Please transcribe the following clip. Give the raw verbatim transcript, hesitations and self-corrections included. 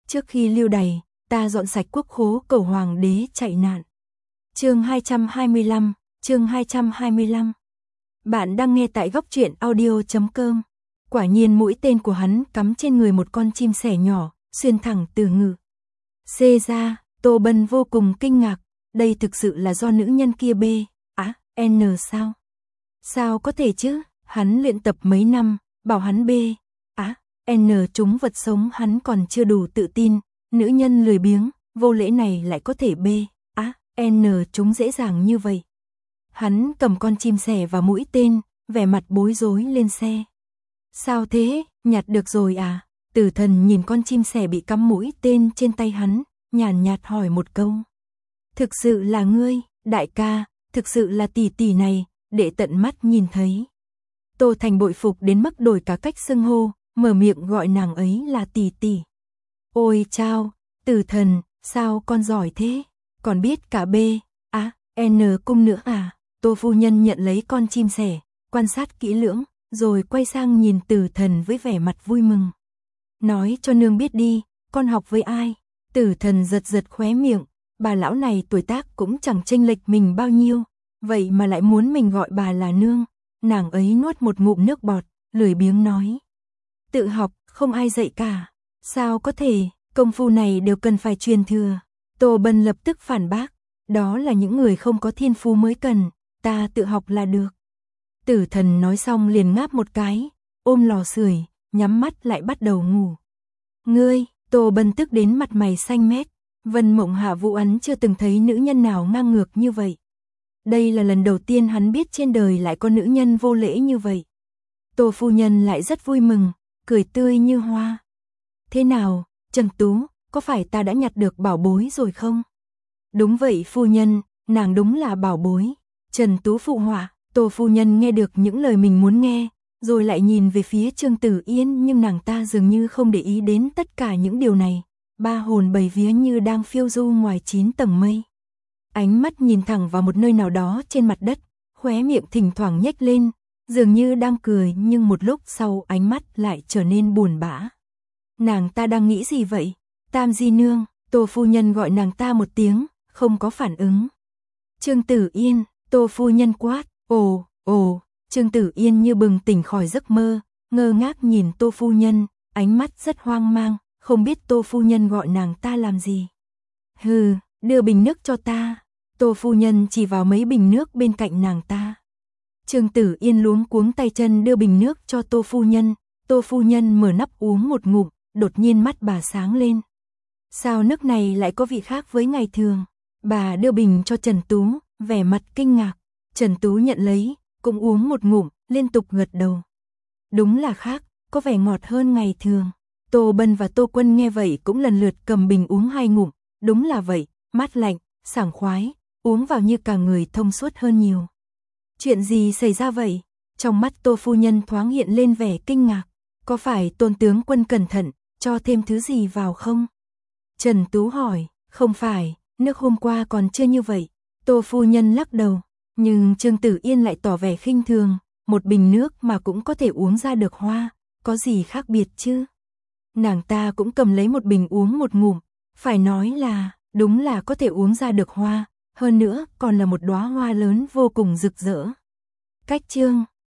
Trước khi lưu đày, ta dọn sạch quốc khố cầu hoàng đế chạy nạn. Chương hai trăm hai mươi lăm, chương hai trăm hai mươi lăm. Bạn đang nghe tại góc truyện audio chấm com. Quả nhiên mũi tên của hắn cắm trên người một con chim sẻ nhỏ, xuyên thẳng từ ngực. Xê ra, Tô Bân vô cùng kinh ngạc, đây thực sự là do nữ nhân kia B, á, N sao? Sao có thể chứ, hắn luyện tập mấy năm, bảo hắn B, á, N trúng vật sống hắn còn chưa đủ tự tin, nữ nhân lười biếng, vô lễ này lại có thể B, á, N trúng dễ dàng như vậy. Hắn cầm con chim sẻ và mũi tên, vẻ mặt bối rối lên xe. Sao thế, nhặt được rồi à? Tử Thần nhìn con chim sẻ bị cắm mũi tên trên tay hắn, nhàn nhạt hỏi một câu. Thực sự là ngươi, đại ca, thực sự là tỷ tỷ này, để tận mắt nhìn thấy. Tô Thành bội phục đến mức đổi cả cách xưng hô, mở miệng gọi nàng ấy là tỷ tỷ. Ôi chao, Tử Thần, sao con giỏi thế, còn biết cả B, á, N cung nữa à? Tô phu nhân nhận lấy con chim sẻ, quan sát kỹ lưỡng, rồi quay sang nhìn Tử Thần với vẻ mặt vui mừng. Nói cho nương biết đi, con học với ai? Tử Thần giật giật khóe miệng, bà lão này tuổi tác cũng chẳng chênh lệch mình bao nhiêu, vậy mà lại muốn mình gọi bà là nương. Nàng ấy nuốt một ngụm nước bọt, lười biếng nói. Tự học, không ai dạy cả. Sao có thể, công phu này đều cần phải truyền thừa. Tô Bân lập tức phản bác, đó là những người không có thiên phú mới cần, ta tự học là được. Tử Thần nói xong liền ngáp một cái, ôm lò sưởi, nhắm mắt lại bắt đầu ngủ. Ngươi, Tô Bân tức đến mặt mày xanh mét, Vân Mộng Hạ Vũ Ấn chưa từng thấy nữ nhân nào ngang ngược như vậy. Đây là lần đầu tiên hắn biết trên đời lại có nữ nhân vô lễ như vậy. Tô phu nhân lại rất vui mừng, cười tươi như hoa. Thế nào, Trần Tú, có phải ta đã nhặt được bảo bối rồi không? Đúng vậy phu nhân, nàng đúng là bảo bối. Trần Tú phụ họa. Tô phu nhân nghe được những lời mình muốn nghe, rồi lại nhìn về phía Trương Tử Yên, nhưng nàng ta dường như không để ý đến tất cả những điều này. Ba hồn bảy vía như đang phiêu du ngoài chín tầng mây. Ánh mắt nhìn thẳng vào một nơi nào đó trên mặt đất, khóe miệng thỉnh thoảng nhếch lên, dường như đang cười, nhưng một lúc sau ánh mắt lại trở nên buồn bã. Nàng ta đang nghĩ gì vậy? Tam di nương, Tô phu nhân gọi nàng ta một tiếng, không có phản ứng. Trương Tử Yên, Tô phu nhân quát. Ồ, ồ, Trương Tử Yên như bừng tỉnh khỏi giấc mơ, ngơ ngác nhìn Tô phu nhân, ánh mắt rất hoang mang, không biết Tô phu nhân gọi nàng ta làm gì. Hừ, đưa bình nước cho ta. Tô phu nhân chỉ vào mấy bình nước bên cạnh nàng ta. Trương Tử Yên luống cuống tay chân đưa bình nước cho Tô phu nhân, Tô phu nhân mở nắp uống một ngụm, đột nhiên mắt bà sáng lên. Sao nước này lại có vị khác với ngày thường? Bà đưa bình cho Trần Tú, vẻ mặt kinh ngạc. Trần Tú nhận lấy, cũng uống một ngụm, liên tục gật đầu. Đúng là khác, có vẻ ngọt hơn ngày thường. Tô Bân và Tô Quân nghe vậy cũng lần lượt cầm bình uống hai ngụm, đúng là vậy, mát lạnh, sảng khoái, uống vào như cả người thông suốt hơn nhiều. Chuyện gì xảy ra vậy? Trong mắt Tô phu nhân thoáng hiện lên vẻ kinh ngạc, có phải Tôn tướng quân cẩn thận, cho thêm thứ gì vào không? Trần Tú hỏi, không phải, nước hôm qua còn chưa như vậy. Tô phu nhân lắc đầu. Nhưng Trương Tử Yên lại tỏ vẻ khinh thường, một bình nước mà cũng có thể uống ra được hoa, có gì khác biệt chứ? Nàng ta cũng cầm lấy một bình uống một ngụm, phải nói là, đúng là có thể uống ra được hoa, hơn nữa còn là một đóa hoa lớn vô cùng rực rỡ. Cách chương